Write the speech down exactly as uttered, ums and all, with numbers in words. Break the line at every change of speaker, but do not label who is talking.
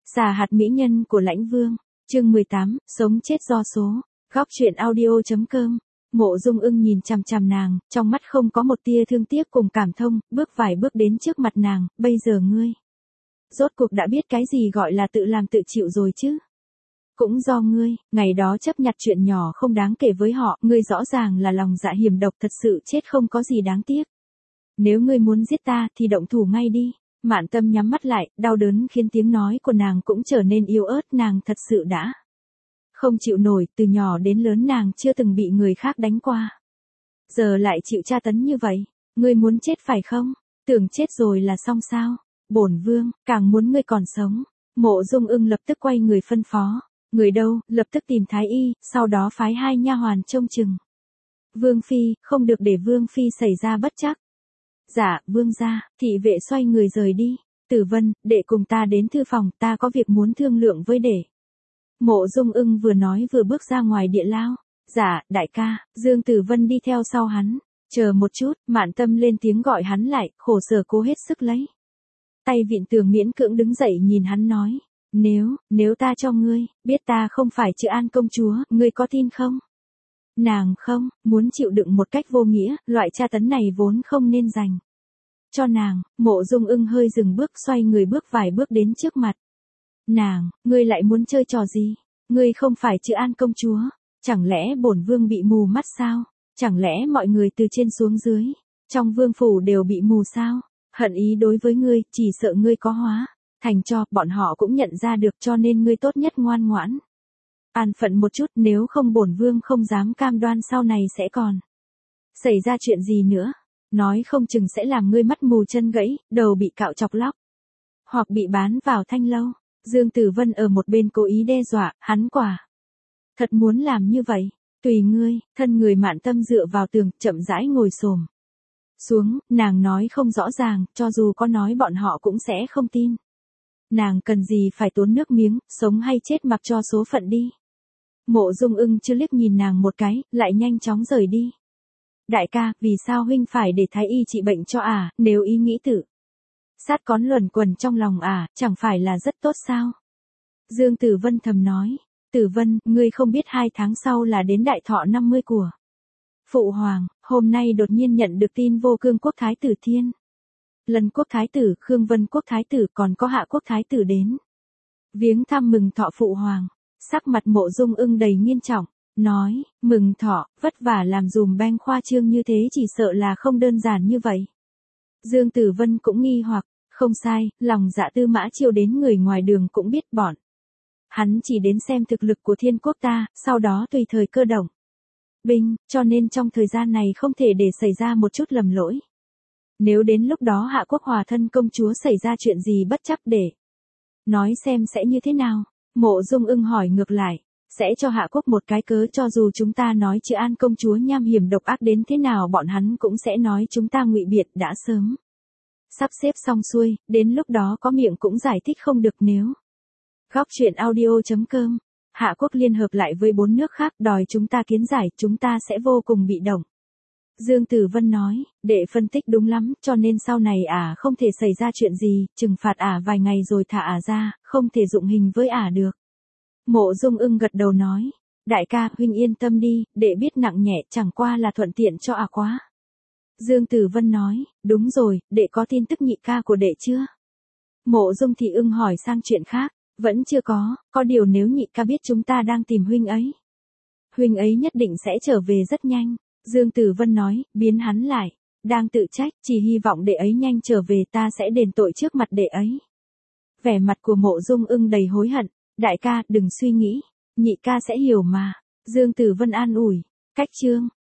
Xà hạt mỹ nhân của Lãnh Vương, chương mười tám, sống chết do số. Góc truyện audio chấm com. Mộ Dung Ưng nhìn chằm chằm nàng, trong mắt không có một tia thương tiếc cùng cảm thông, bước vài bước đến trước mặt nàng, bây giờ ngươi. Rốt cuộc đã biết cái gì gọi là tự làm tự chịu rồi chứ. Cũng do ngươi, ngày đó chấp nhặt chuyện nhỏ không đáng kể với họ, ngươi rõ ràng là lòng dạ hiểm độc thật sự chết không có gì đáng tiếc. Nếu ngươi muốn giết ta thì động thủ ngay đi. Mạn Tâm nhắm mắt lại, đau đớn khiến tiếng nói của nàng cũng trở nên yếu ớt, nàng thật sự đã không chịu nổi, từ nhỏ đến lớn nàng chưa từng bị người khác đánh qua. Giờ lại chịu tra tấn như vậy, ngươi muốn chết phải không? Tưởng chết rồi là xong sao? Bổn vương, càng muốn ngươi còn sống. Mộ Dung Ưng lập tức quay người phân phó. Người đâu, lập tức tìm thái y, sau đó phái hai nha hoàn trông chừng. Vương phi, không được để vương phi xảy ra bất trắc. Dạ, vương gia. Thị vệ xoay người rời đi. Tử Vân, đệ cùng ta đến thư phòng, ta có việc muốn thương lượng với đệ. Mộ Dung Ưng vừa nói vừa bước ra ngoài địa lao. Dạ, đại ca. Dương Tử Vân đi theo sau hắn. Chờ một chút, Mạn Tâm lên tiếng gọi hắn lại, khổ sở cố hết sức lấy tay vịn tường, miễn cưỡng đứng dậy nhìn hắn nói. Nếu, nếu ta cho ngươi, biết ta không phải Chữ An công chúa, ngươi có tin không? Nàng không, muốn chịu đựng một cách vô nghĩa, loại tra tấn này vốn không nên dành cho nàng. Mộ Dung Ưng hơi dừng bước, xoay người bước vài bước đến trước mặt nàng. Ngươi lại muốn chơi trò gì? Ngươi không phải Chữ An công chúa, chẳng lẽ bổn vương bị mù mắt sao? Chẳng lẽ mọi người từ trên xuống dưới trong vương phủ đều bị mù sao? Hận ý đối với ngươi, chỉ sợ ngươi có hóa thành cho, bọn họ cũng nhận ra được, cho nên ngươi tốt nhất ngoan ngoãn an phận một chút, nếu không bổn vương không dám cam đoan sau này sẽ còn xảy ra chuyện gì nữa. Nói không chừng sẽ làm ngươi mắt mù chân gãy, đầu bị cạo chọc lóc, hoặc bị bán vào thanh lâu. Dương Tử Vân ở một bên cố ý đe dọa, hắn quả thật muốn làm như vậy. Tùy ngươi. Thân người Mạn Tâm dựa vào tường, chậm rãi ngồi xổm xuống, nàng nói không rõ ràng, cho dù có nói bọn họ cũng sẽ không tin. Nàng cần gì phải tốn nước miếng, sống hay chết mặc cho số phận đi. Mộ Dung Ưng chưa liếc nhìn nàng một cái, lại nhanh chóng rời đi. Đại ca, vì sao huynh phải để thái y trị bệnh cho ả, à, nếu ý nghĩ tự sát cón luẩn quẩn trong lòng ả, à, chẳng phải là rất tốt sao? Dương Tử Vân thầm nói. Tử Vân, ngươi không biết hai tháng sau là đến đại thọ năm mươi của Phụ Hoàng, hôm nay đột nhiên nhận được tin Vô Cương Quốc Thái tử Thiên Lân Quốc Thái tử, Khương Vân Quốc Thái tử, còn có Hạ Quốc Thái tử đến viếng thăm mừng thọ Phụ Hoàng. Sắc mặt Mộ Dung Ưng đầy nghiêm trọng, nói, mừng thọ, vất vả làm dùm beng khoa trương như thế chỉ sợ là không đơn giản như vậy. Dương Tử Vân cũng nghi hoặc, không sai, lòng dạ Tư Mã Chiêu đến người ngoài đường cũng biết bọn hắn chỉ đến xem thực lực của Thiên Quốc ta, sau đó tùy thời cơ động binh, cho nên trong thời gian này không thể để xảy ra một chút lầm lỗi. Nếu đến lúc đó Hạ Quốc Hòa thân công chúa xảy ra chuyện gì bất chấp để nói xem sẽ như thế nào. Mộ Dung Ưng hỏi ngược lại, sẽ cho Hạ Quốc một cái cớ, cho dù chúng ta nói Chữ An công chúa nham hiểm độc ác đến thế nào bọn hắn cũng sẽ nói chúng ta ngụy biện đã sớm sắp xếp xong xuôi, đến lúc đó có miệng cũng giải thích không được. Nếu Góc truyện audio chấm com. Hạ Quốc liên hợp lại với bốn nước khác đòi chúng ta kiến giải, chúng ta sẽ vô cùng bị động. Dương Tử Vân nói, đệ phân tích đúng lắm, cho nên sau này ả à không thể xảy ra chuyện gì, trừng phạt ả à vài ngày rồi thả ả à ra, không thể dụng hình với ả à được. Mộ Dung Ưng gật đầu nói, đại ca, huynh yên tâm đi, đệ biết nặng nhẹ, chẳng qua là thuận tiện cho ả à quá. Dương Tử Vân nói, đúng rồi, đệ có tin tức nhị ca của đệ chưa? Mộ Dung Thị Ưng hỏi sang chuyện khác. Vẫn chưa có, có điều nếu nhị ca biết chúng ta đang tìm huynh ấy, huynh ấy nhất định sẽ trở về rất nhanh. Dương Tử Vân nói, biến hắn lại, đang tự trách, chỉ hy vọng đệ ấy nhanh trở về, ta sẽ đền tội trước mặt đệ ấy. Vẻ mặt của Mộ Dung Ưng đầy hối hận, đại ca, đừng suy nghĩ, nhị ca sẽ hiểu mà. Dương Tử Vân an ủi, cách chương